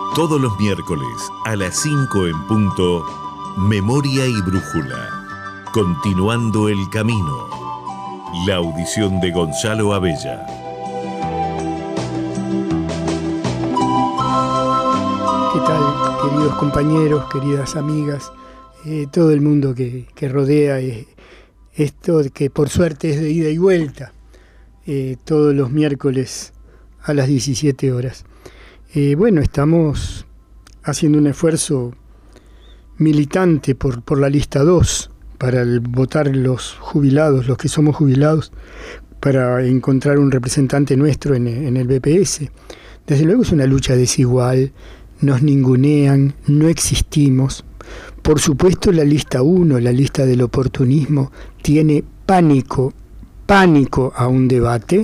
Todos los miércoles a las 5 en punto, Memoria y Brújula. Continuando el camino. La audición de Gonzalo Abella. ¿Qué tal, queridos compañeros, queridas amigas? Todo el mundo que rodea esto, que por suerte es de ida y vuelta, todos los miércoles a las 17 horas. Bueno, estamos haciendo un esfuerzo militante por la lista 2, para votar los jubilados, los que somos jubilados, para encontrar un representante nuestro en el BPS. Desde luego es una lucha desigual, nos ningunean, no existimos. Por supuesto la lista 1, la lista del oportunismo, tiene pánico a un debate.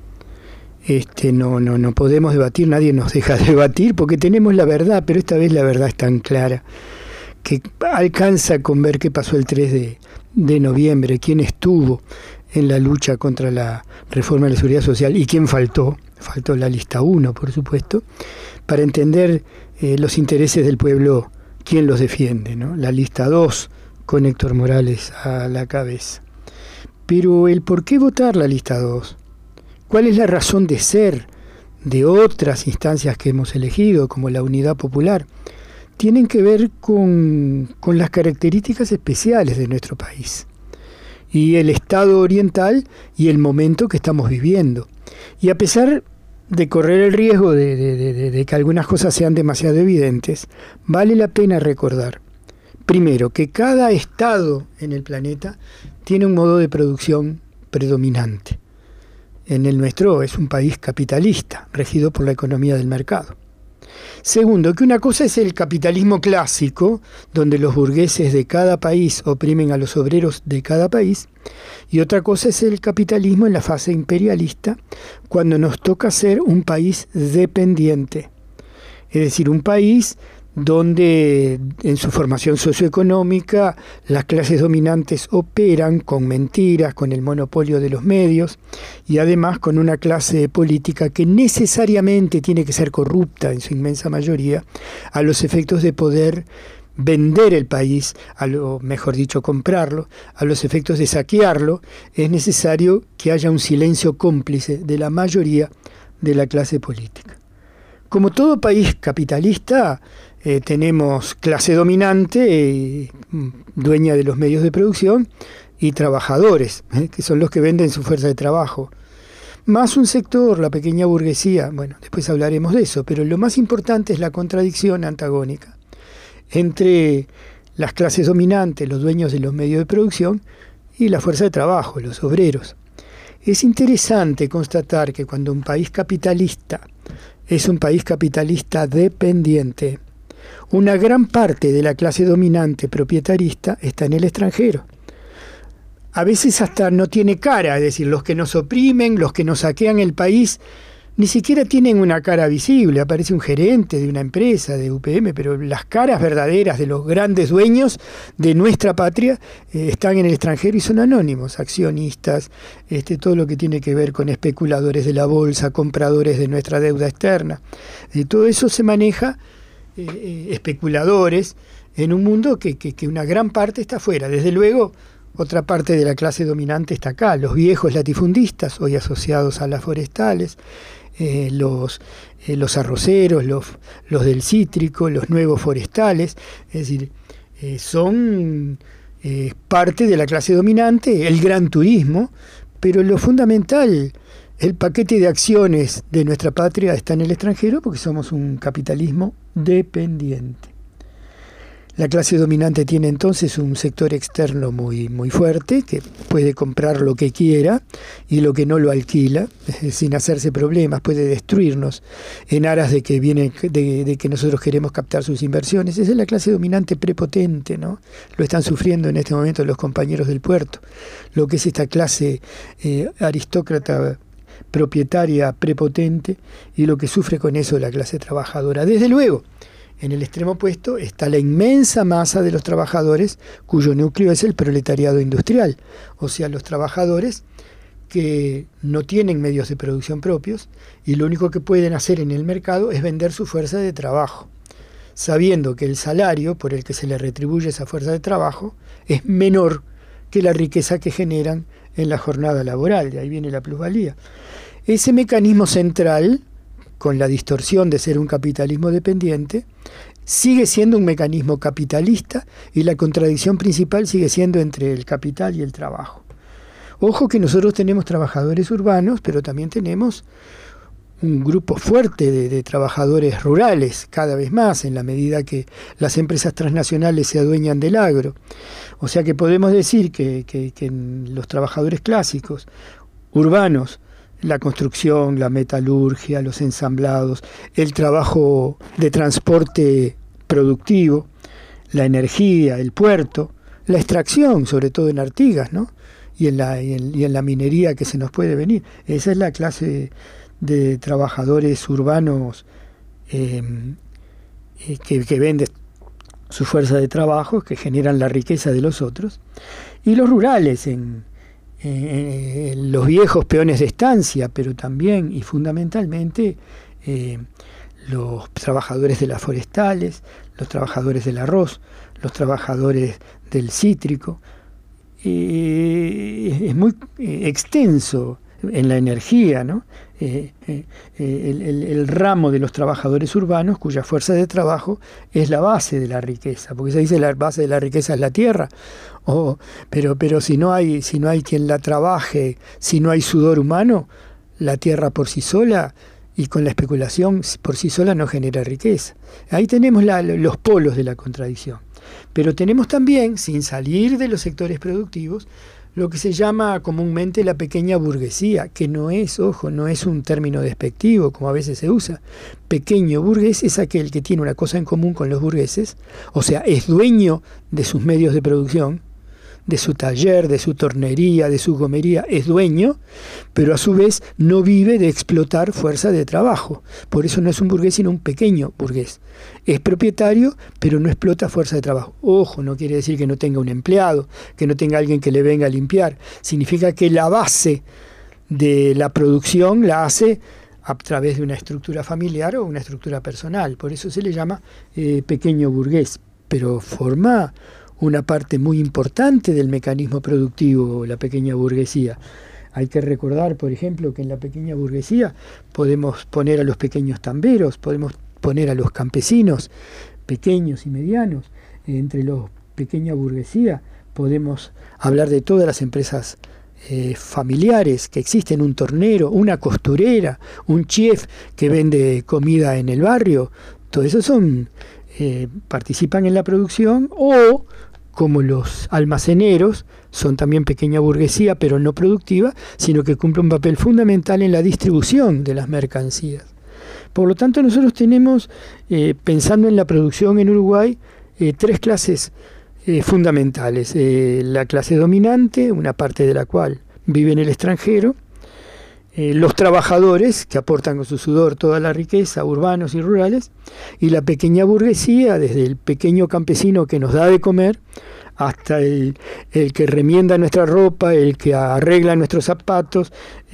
No podemos debatir, nadie nos deja debatir porque tenemos la verdad, pero esta vez la verdad es tan clara que alcanza con ver qué pasó el 3 de noviembre, quién estuvo en la lucha contra la reforma de la seguridad social y quién faltó la lista 1, por supuesto, para entender los intereses del pueblo, quién los defiende, ¿no? La lista 2, con Héctor Morales a la cabeza. Pero el por qué votar la lista 2, ¿cuál es la razón de ser de otras instancias que hemos elegido, como la Unidad Popular? Tienen que ver con las características especiales de nuestro país y el estado oriental y el momento que estamos viviendo. Y a pesar de correr el riesgo de que algunas cosas sean demasiado evidentes, vale la pena recordar, primero, que cada estado en el planeta tiene un modo de producción predominante. En el nuestro es un país capitalista, regido por la economía del mercado. Segundo, que una cosa es el capitalismo clásico, donde los burgueses de cada país oprimen a los obreros de cada país, y otra cosa es el capitalismo en la fase imperialista, cuando nos toca ser un país dependiente, es decir, un país donde en su formación socioeconómica las clases dominantes operan con mentiras, con el monopolio de los medios y además con una clase política que necesariamente tiene que ser corrupta en su inmensa mayoría a los efectos de poder vender el país, mejor dicho, comprarlo, a los efectos de saquearlo. Es necesario que haya un silencio cómplice de la mayoría de la clase política. Como todo país capitalista, tenemos clase dominante, dueña de los medios de producción, y trabajadores, que son los que venden su fuerza de trabajo. Más un sector, la pequeña burguesía, bueno, después hablaremos de eso, pero lo más importante es la contradicción antagónica entre las clases dominantes, los dueños de los medios de producción, y la fuerza de trabajo, los obreros. Es interesante constatar que cuando un país capitalista es un país capitalista dependiente, una gran parte de la clase dominante propietarista está en el extranjero. A veces hasta no tiene cara, es decir, los que nos oprimen, los que nos saquean el país, ni siquiera tienen una cara visible. Aparece un gerente de una empresa, de UPM, pero las caras verdaderas de los grandes dueños de nuestra patria están en el extranjero y son anónimos, accionistas, todo lo que tiene que ver con especuladores de la bolsa, compradores de nuestra deuda externa. Todo eso se maneja, especuladores, en un mundo que una gran parte está afuera. Desde luego, otra parte de la clase dominante está acá, los viejos latifundistas, hoy asociados a las forestales, los arroceros, los del cítrico, los nuevos forestales, es decir, son parte de la clase dominante, el gran turismo, pero lo fundamental, el paquete de acciones de nuestra patria está en el extranjero porque somos un capitalismo dependiente. La clase dominante tiene entonces un sector externo muy, muy fuerte, que puede comprar lo que quiera y lo que no lo alquila, sin hacerse problemas, puede destruirnos en aras de que nosotros queremos captar sus inversiones. Esa es la clase dominante prepotente, ¿no? Lo están sufriendo en este momento los compañeros del puerto. Lo que es esta clase aristócrata propietaria prepotente y lo que sufre con eso la clase trabajadora. Desde luego, en el extremo opuesto está la inmensa masa de los trabajadores cuyo núcleo es el proletariado industrial, o sea, los trabajadores que no tienen medios de producción propios y lo único que pueden hacer en el mercado es vender su fuerza de trabajo. sabiendo que el salario por el que se le retribuye esa fuerza de trabajo es menor que la riqueza que generan en la jornada laboral, de ahí viene la plusvalía. Ese mecanismo central, con la distorsión de ser un capitalismo dependiente, sigue siendo un mecanismo capitalista y la contradicción principal sigue siendo entre el capital y el trabajo. Ojo que nosotros tenemos trabajadores urbanos, pero también tenemos un grupo fuerte de trabajadores rurales, cada vez más, en la medida que las empresas transnacionales se adueñan del agro. O sea que podemos decir que en los trabajadores clásicos, urbanos, la construcción, la metalurgia, los ensamblados, el trabajo de transporte productivo, la energía, el puerto, la extracción, sobre todo en Artigas, ¿no? y en la minería que se nos puede venir. Esa es la clase de trabajadores urbanos que venden su fuerza de trabajo, que generan la riqueza de los otros, y los rurales, los viejos peones de estancia, pero también y fundamentalmente los trabajadores de las forestales, los trabajadores del arroz, los trabajadores del cítrico. Es muy extenso en la energía, ¿no? El ramo de los trabajadores urbanos, cuya fuerza de trabajo es la base de la riqueza, porque se dice la base de la riqueza es la tierra, pero si no hay quien la trabaje, si no hay sudor humano, la tierra por sí sola y con la especulación por sí sola no genera riqueza. Ahí tenemos los polos de la contradicción. Pero tenemos también, sin salir de los sectores productivos, lo que se llama comúnmente la pequeña burguesía, que no es un término despectivo, como a veces se usa. Pequeño burgués es aquel que tiene una cosa en común con los burgueses, o sea, es dueño de sus medios de producción, de su taller, de su tornería, de su gomería, es dueño, pero a su vez no vive de explotar fuerza de trabajo. Por eso no es un burgués, sino un pequeño burgués. Es propietario, pero no explota fuerza de trabajo. Ojo, no quiere decir que no tenga un empleado, que no tenga alguien que le venga a limpiar. Significa que la base de la producción la hace a través de una estructura familiar o una estructura personal. Por eso se le llama pequeño burgués, pero forma una parte muy importante del mecanismo productivo, la pequeña burguesía. Hay que recordar, por ejemplo, que en la pequeña burguesía podemos poner a los pequeños tamberos, podemos poner a los campesinos pequeños y medianos. Entre los pequeña burguesía podemos hablar de todas las empresas familiares que existen, un tornero, una costurera, un chef que vende comida en el barrio. Todo eso participan en la producción, o como los almaceneros son también pequeña burguesía, pero no productiva, sino que cumple un papel fundamental en la distribución de las mercancías. Por lo tanto, nosotros tenemos, pensando en la producción en Uruguay, tres clases fundamentales. La clase dominante, una parte de la cual vive en el extranjero, los trabajadores, que aportan con su sudor toda la riqueza, urbanos y rurales, y la pequeña burguesía, desde el pequeño campesino que nos da de comer, hasta el que remienda nuestra ropa, el que arregla nuestros zapatos,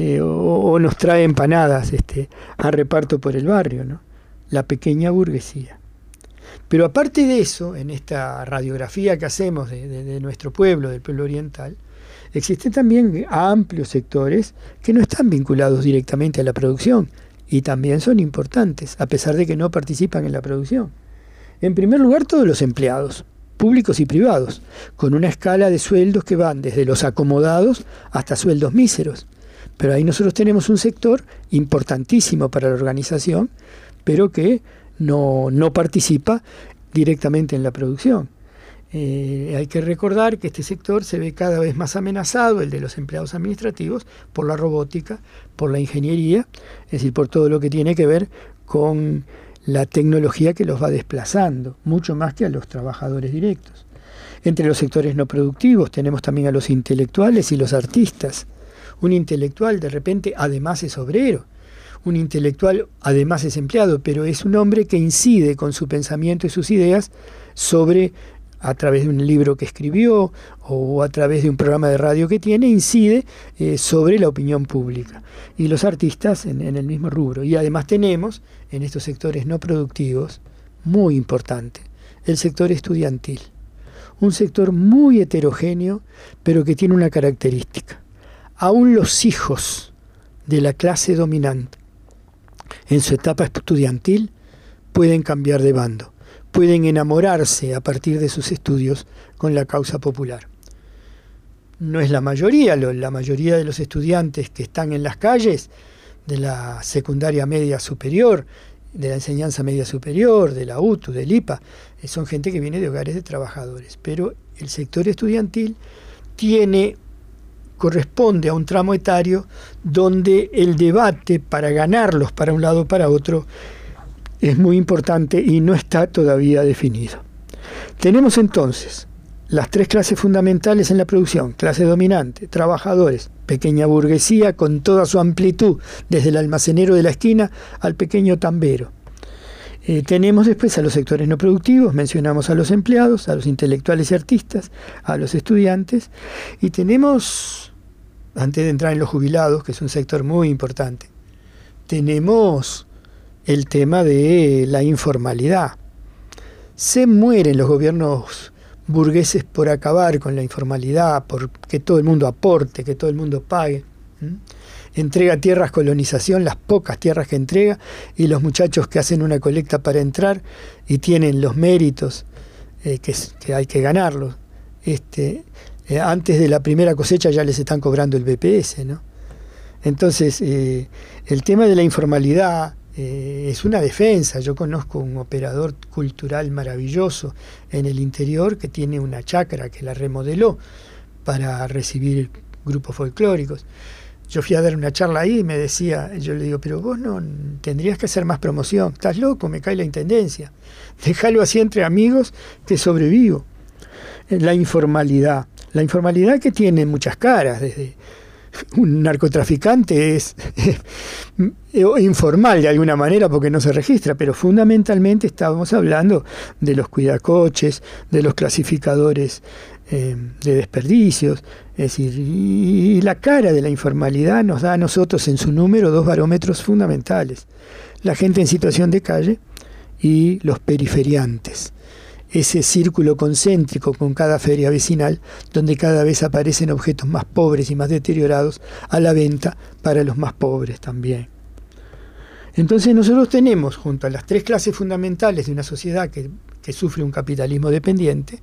o nos trae empanadas a reparto por el barrio, ¿no? La pequeña burguesía. Pero aparte de eso, en esta radiografía que hacemos de nuestro pueblo, del pueblo oriental, existen también amplios sectores que no están vinculados directamente a la producción y también son importantes, a pesar de que no participan en la producción. En primer lugar, todos los empleados, públicos y privados, con una escala de sueldos que van desde los acomodados hasta sueldos míseros. Pero ahí nosotros tenemos un sector importantísimo para la organización, pero que no participa directamente en la producción. Hay que recordar que este sector se ve cada vez más amenazado, el de los empleados administrativos, por la robótica, por la ingeniería, es decir, por todo lo que tiene que ver con la tecnología que los va desplazando, mucho más que a los trabajadores directos. Entre los sectores no productivos tenemos también a los intelectuales y los artistas. Un intelectual de repente además es obrero, un intelectual además es empleado, pero es un hombre que incide con su pensamiento y sus ideas a través de un libro que escribió o a través de un programa de radio que tiene, incide sobre la opinión pública. Y los artistas en el mismo rubro. Y además tenemos, en estos sectores no productivos, muy importante, el sector estudiantil. Un sector muy heterogéneo, pero que tiene una característica. Aún los hijos de la clase dominante, en su etapa estudiantil, pueden cambiar de bando, pueden enamorarse a partir de sus estudios con la causa popular. No es la mayoría de los estudiantes que están en las calles, de la secundaria media superior, de la enseñanza media superior, de la UTU, del IPA, son gente que viene de hogares de trabajadores. Pero el sector estudiantil corresponde a un tramo etario donde el debate para ganarlos para un lado o para otro es muy importante y no está todavía definido. Tenemos entonces las tres clases fundamentales en la producción: clase dominante, trabajadores, pequeña burguesía con toda su amplitud, desde el almacenero de la esquina al pequeño tambero. Tenemos después a los sectores no productivos, mencionamos a los empleados, a los intelectuales y artistas, a los estudiantes, y tenemos, antes de entrar en los jubilados, que es un sector muy importante, tenemos el tema de la informalidad. Se mueren los gobiernos burgueses por acabar con la informalidad, por que todo el mundo aporte, que todo el mundo pague. Entrega tierras, colonización, las pocas tierras que entrega, y los muchachos que hacen una colecta para entrar y tienen los méritos que hay que ganarlos. Antes de la primera cosecha ya les están cobrando el BPS, ¿no? Entonces, el tema de la informalidad es una defensa. Yo conozco un operador cultural maravilloso en el interior que tiene una chacra que la remodeló para recibir grupos folclóricos. Yo fui a dar una charla ahí y me decía, yo le digo, pero vos no tendrías que hacer más promoción, estás loco, me cae la intendencia, déjalo así entre amigos que sobrevivo. La informalidad que tiene muchas caras, desde un narcotraficante es informal de alguna manera porque no se registra, pero fundamentalmente estábamos hablando de los cuidacoches, de los clasificadores de desperdicios, es decir, y la cara de la informalidad nos da a nosotros en su número dos barómetros fundamentales: la gente en situación de calle y los periferiantes. Ese círculo concéntrico con cada feria vecinal, donde cada vez aparecen objetos más pobres y más deteriorados a la venta para los más pobres también. Entonces nosotros tenemos, junto a las tres clases fundamentales de una sociedad que sufre un capitalismo dependiente,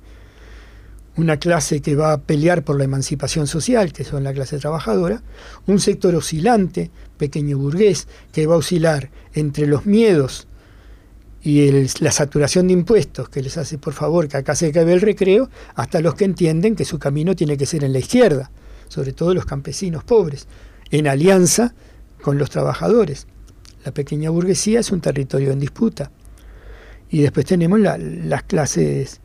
una clase que va a pelear por la emancipación social, que son la clase trabajadora, un sector oscilante, pequeño burgués, que va a oscilar entre los miedos y la saturación de impuestos que les hace, por favor, que acá se acabe el recreo, hasta los que entienden que su camino tiene que ser en la izquierda, sobre todo los campesinos pobres, en alianza con los trabajadores. La pequeña burguesía es un territorio en disputa. Y después tenemos las clases,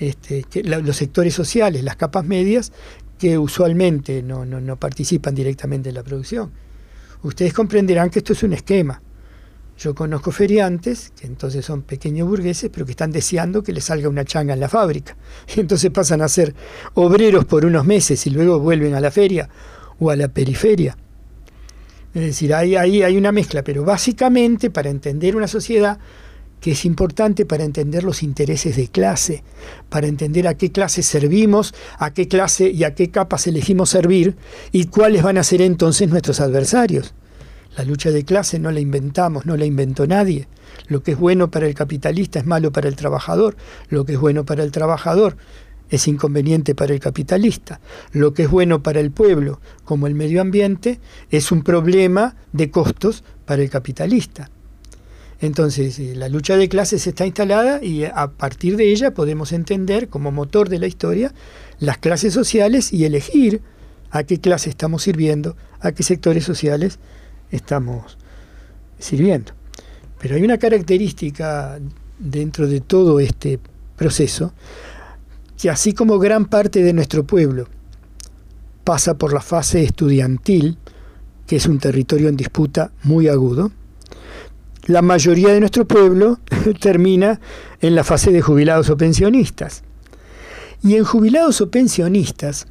los sectores sociales, las capas medias, que usualmente no participan directamente en la producción. Ustedes comprenderán que esto es un esquema. Yo conozco feriantes, que entonces son pequeños burgueses, pero que están deseando que les salga una changa en la fábrica. Y entonces pasan a ser obreros por unos meses y luego vuelven a la feria o a la periferia. Es decir, ahí hay una mezcla, pero básicamente para entender una sociedad, que es importante para entender los intereses de clase, para entender a qué clase servimos, a qué clase y a qué capas elegimos servir y cuáles van a ser entonces nuestros adversarios. La lucha de clase no la inventamos, no la inventó nadie. Lo que es bueno para el capitalista es malo para el trabajador. Lo que es bueno para el trabajador es inconveniente para el capitalista. Lo que es bueno para el pueblo, como el medio ambiente, es un problema de costos para el capitalista. Entonces, la lucha de clases está instalada y a partir de ella podemos entender como motor de la historia las clases sociales y elegir a qué clase estamos sirviendo, a qué sectores sociales estamos sirviendo. Pero hay una característica dentro de todo este proceso, que así como gran parte de nuestro pueblo pasa por la fase estudiantil, que es un territorio en disputa muy agudo, la mayoría de nuestro pueblo termina en la fase de jubilados o pensionistas. Y en jubilados o pensionistas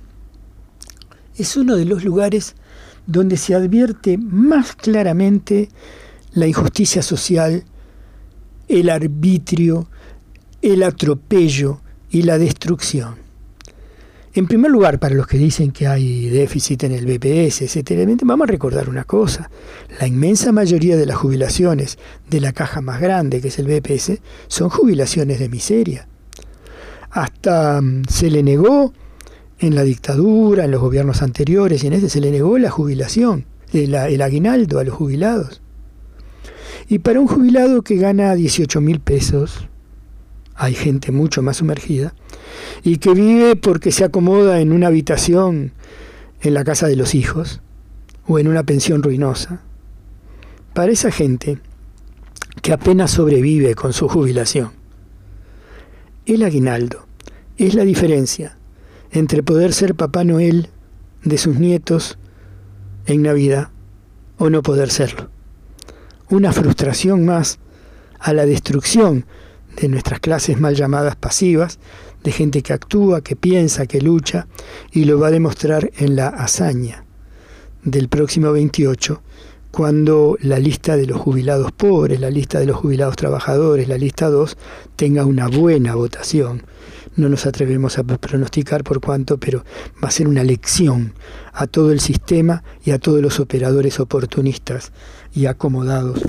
es uno de los lugares donde se advierte más claramente la injusticia social el arbitrio, el atropello y la destrucción. En primer lugar, para los que dicen que hay déficit en el BPS, etc., vamos a recordar una cosa. La inmensa mayoría de las jubilaciones de la caja más grande, que es el BPS, son jubilaciones de miseria. Hasta se le negó en la dictadura, en los gobiernos anteriores, y en este se le negó la jubilación, el aguinaldo a los jubilados. Y para un jubilado que gana 18.000 pesos, hay gente mucho más sumergida, y que vive porque se acomoda en una habitación en la casa de los hijos, o en una pensión ruinosa. Para esa gente que apenas sobrevive con su jubilación, el aguinaldo es la diferencia entre poder ser Papá Noel de sus nietos en Navidad o no poder serlo. Una frustración más a la destrucción de nuestras clases mal llamadas pasivas, de gente que actúa, que piensa, que lucha, y lo va a demostrar en la hazaña del próximo 28, cuando la lista de los jubilados pobres, la lista de los jubilados trabajadores, la lista 2, tenga una buena votación. No nos atrevemos a pronosticar por cuánto, pero va a ser una lección a todo el sistema y a todos los operadores oportunistas y acomodados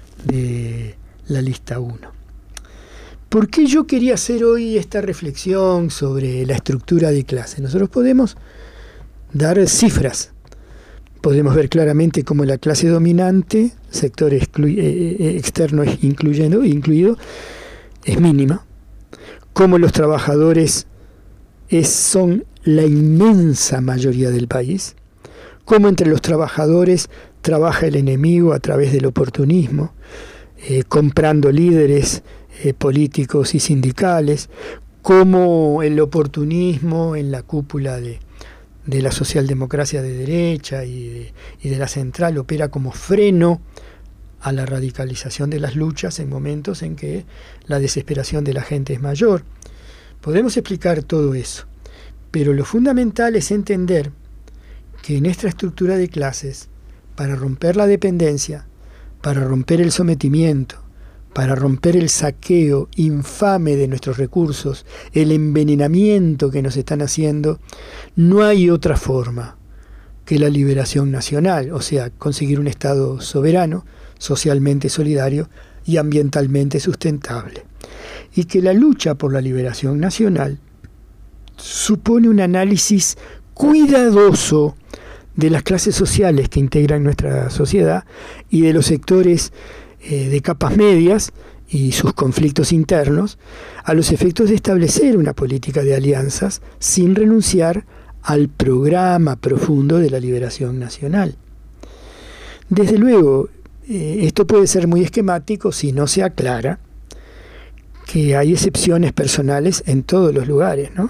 de la lista 1. ¿Por qué yo quería hacer hoy esta reflexión sobre la estructura de clase? Nosotros podemos dar cifras. Podemos ver claramente cómo la clase dominante, sector externo incluido, es mínima. Cómo los trabajadores son la inmensa mayoría del país. Cómo entre los trabajadores trabaja el enemigo a través del oportunismo, comprando líderes políticos y sindicales, cómo el oportunismo en la cúpula de la socialdemocracia de derecha y de la central opera como freno a la radicalización de las luchas en momentos en que la desesperación de la gente es mayor. Podemos explicar todo eso, pero lo fundamental es entender que en esta estructura de clases, para romper la dependencia, para romper el sometimiento, para romper el saqueo infame de nuestros recursos, el envenenamiento que nos están haciendo, no hay otra forma que la liberación nacional, o sea, conseguir un Estado soberano, socialmente solidario y ambientalmente sustentable. Y que la lucha por la liberación nacional supone un análisis cuidadoso de las clases sociales que integran nuestra sociedad y de los sectores de capas medias y sus conflictos internos, a los efectos de establecer una política de alianzas sin renunciar al programa profundo de la liberación nacional. Desde luego, esto puede ser muy esquemático si no se aclara que hay excepciones personales en todos los lugares, ¿no?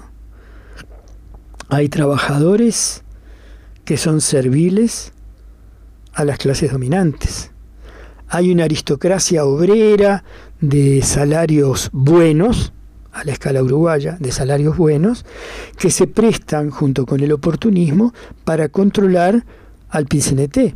Hay trabajadores que son serviles a las clases dominantes. Hay una aristocracia obrera de salarios buenos, a la escala uruguaya, de salarios buenos, que se prestan junto con el oportunismo para controlar al PCNT.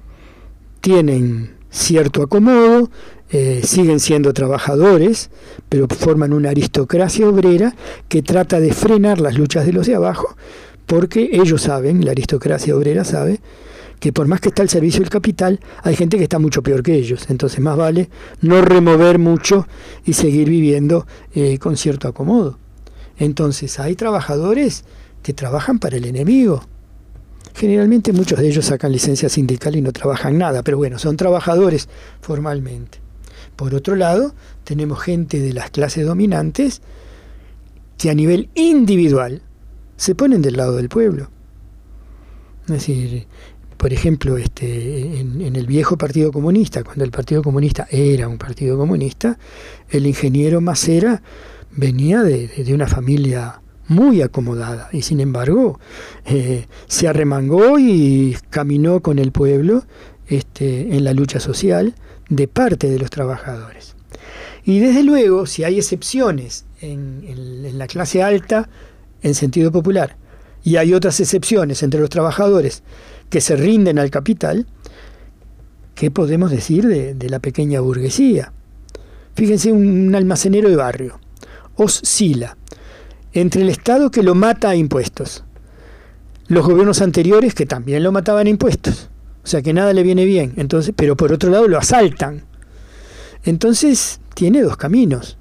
Tienen cierto acomodo, siguen siendo trabajadores, pero forman una aristocracia obrera que trata de frenar las luchas de los de abajo, porque ellos saben, la aristocracia obrera sabe, que por más que está al servicio del capital, hay gente que está mucho peor que ellos. Entonces más vale no remover mucho y seguir viviendo con cierto acomodo. Entonces hay trabajadores que trabajan para el enemigo. Generalmente muchos de ellos sacan licencia sindical y no trabajan nada, pero bueno, son trabajadores formalmente. Por otro lado, tenemos gente de las clases dominantes que a nivel individual se ponen del lado del pueblo. Es decir, por ejemplo, en el viejo Partido Comunista, cuando el Partido Comunista era un partido comunista, el ingeniero Macera venía de una familia muy acomodada y sin embargo se arremangó y caminó con el pueblo en la lucha social de parte de los trabajadores. Y desde luego, si hay excepciones en la clase alta en sentido popular y hay otras excepciones entre los trabajadores que se rinden al capital, ¿qué podemos decir de la pequeña burguesía? Fíjense, un almacenero de barrio oscila entre el Estado, que lo mata a impuestos, los gobiernos anteriores, que también lo mataban a impuestos, o sea que nada le viene bien, entonces, pero por otro lado lo asaltan. Entonces tiene dos caminos: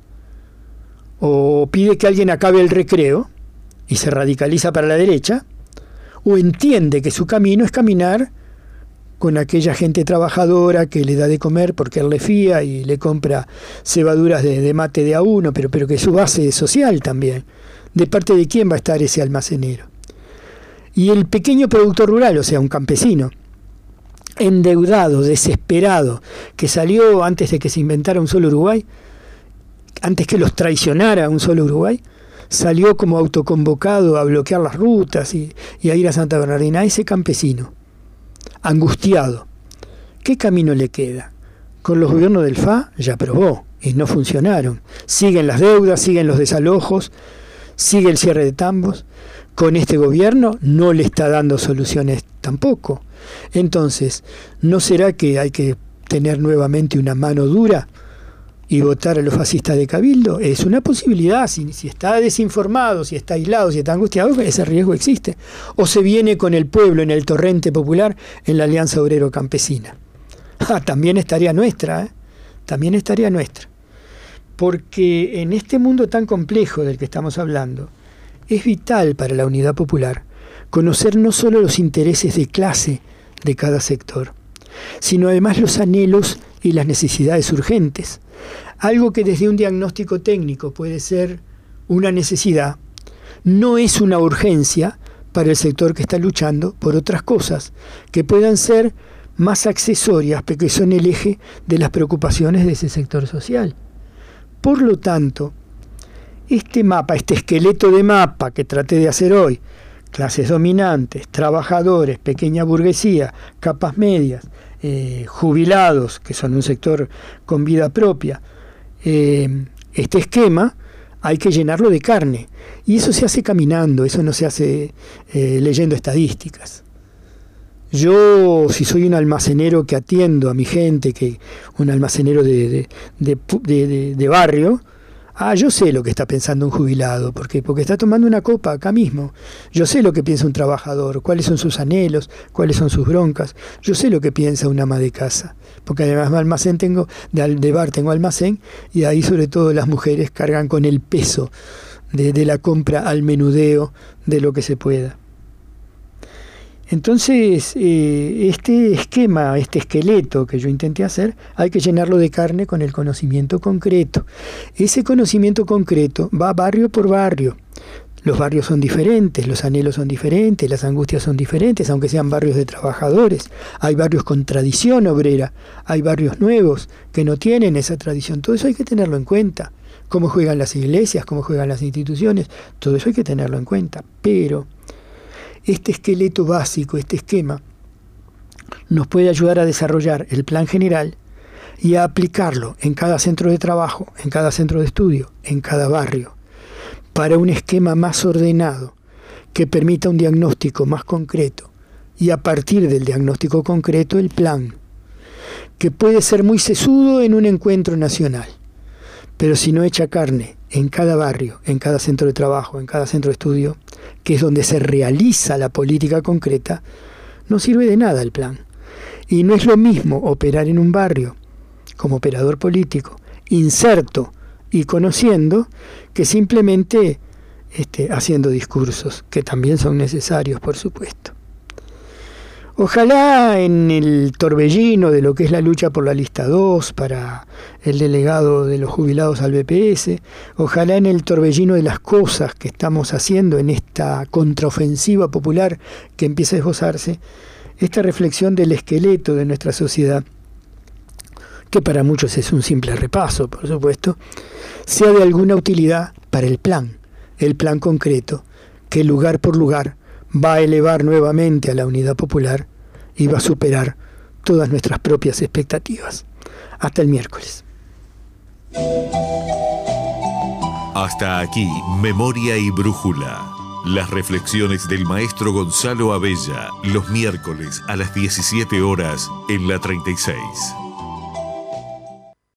o pide que alguien acabe el recreo y se radicaliza para la derecha, o entiende que su camino es caminar con aquella gente trabajadora que le da de comer porque él le fía y le compra cebaduras de mate de a uno, pero que es su base social también. ¿De parte de quién va a estar ese almacenero? Y el pequeño productor rural, o sea, un campesino, endeudado, desesperado, que salió antes de que se inventara un solo Uruguay, antes que los traicionara un solo Uruguay, salió como autoconvocado a bloquear las rutas y a ir a Santa Bernardina. Ese campesino, angustiado, ¿qué camino le queda? Con los gobiernos del FA ya probó y no funcionaron. Siguen las deudas, siguen los desalojos, sigue el cierre de tambos. Con este gobierno no le está dando soluciones tampoco. Entonces, ¿no será que hay que tener nuevamente una mano dura y votar a los fascistas de Cabildo? Es una posibilidad. Si está desinformado, si está aislado, si está angustiado, ese riesgo existe. O se viene con el pueblo en el torrente popular, en la Alianza Obrero-Campesina. También estaría nuestra, también estaría nuestra. Porque en este mundo tan complejo del que estamos hablando, es vital para la unidad popular conocer no solo los intereses de clase de cada sector, sino además los anhelos y las necesidades urgentes. Algo que desde un diagnóstico técnico puede ser una necesidad, no es una urgencia para el sector que está luchando por otras cosas que puedan ser más accesorias, pero que son el eje de las preocupaciones de ese sector social. Por lo tanto, este mapa, este esqueleto de mapa que traté de hacer hoy, clases dominantes, trabajadores, pequeña burguesía, capas medias, jubilados, que son un sector con vida propia, este esquema hay que llenarlo de carne. Y eso se hace caminando, eso no se hace leyendo estadísticas. Yo, si soy un almacenero que atiendo a mi gente, un almacenero de barrio, yo sé lo que está pensando un jubilado, porque está tomando una copa acá mismo. Yo sé lo que piensa un trabajador, cuáles son sus anhelos, cuáles son sus broncas. Yo sé lo que piensa una ama de casa, porque además almacén de bar tengo almacén, y ahí sobre todo las mujeres cargan con el peso de la compra al menudeo de lo que se pueda. Entonces, este esquema, este esqueleto que yo intenté hacer, hay que llenarlo de carne con el conocimiento concreto. Ese conocimiento concreto va barrio por barrio. Los barrios son diferentes, los anhelos son diferentes, las angustias son diferentes, aunque sean barrios de trabajadores. Hay barrios con tradición obrera, hay barrios nuevos que no tienen esa tradición. Todo eso hay que tenerlo en cuenta. Cómo juegan las iglesias, cómo juegan las instituciones, todo eso hay que tenerlo en cuenta. Pero este esqueleto básico, este esquema, nos puede ayudar a desarrollar el plan general y a aplicarlo en cada centro de trabajo, en cada centro de estudio, en cada barrio, para un esquema más ordenado que permita un diagnóstico más concreto y a partir del diagnóstico concreto el plan, que puede ser muy sesudo en un encuentro nacional, pero si no echa carne en cada barrio, en cada centro de trabajo, en cada centro de estudio, que es donde se realiza la política concreta, no sirve de nada el plan. Y no es lo mismo operar en un barrio como operador político, inserto y conociendo, que simplemente haciendo discursos, que también son necesarios, por supuesto. Ojalá en el torbellino de lo que es la lucha por la lista 2 para el delegado de los jubilados al BPS, ojalá en el torbellino de las cosas que estamos haciendo en esta contraofensiva popular que empieza a esbozarse, esta reflexión del esqueleto de nuestra sociedad, que para muchos es un simple repaso, por supuesto, sea de alguna utilidad para el plan concreto, que lugar por lugar va a elevar nuevamente a la unidad popular y va a superar todas nuestras propias expectativas. Hasta el miércoles. Hasta aquí, Memoria y Brújula. Las reflexiones del maestro Gonzalo Abella, los miércoles a las 17 horas en la 36.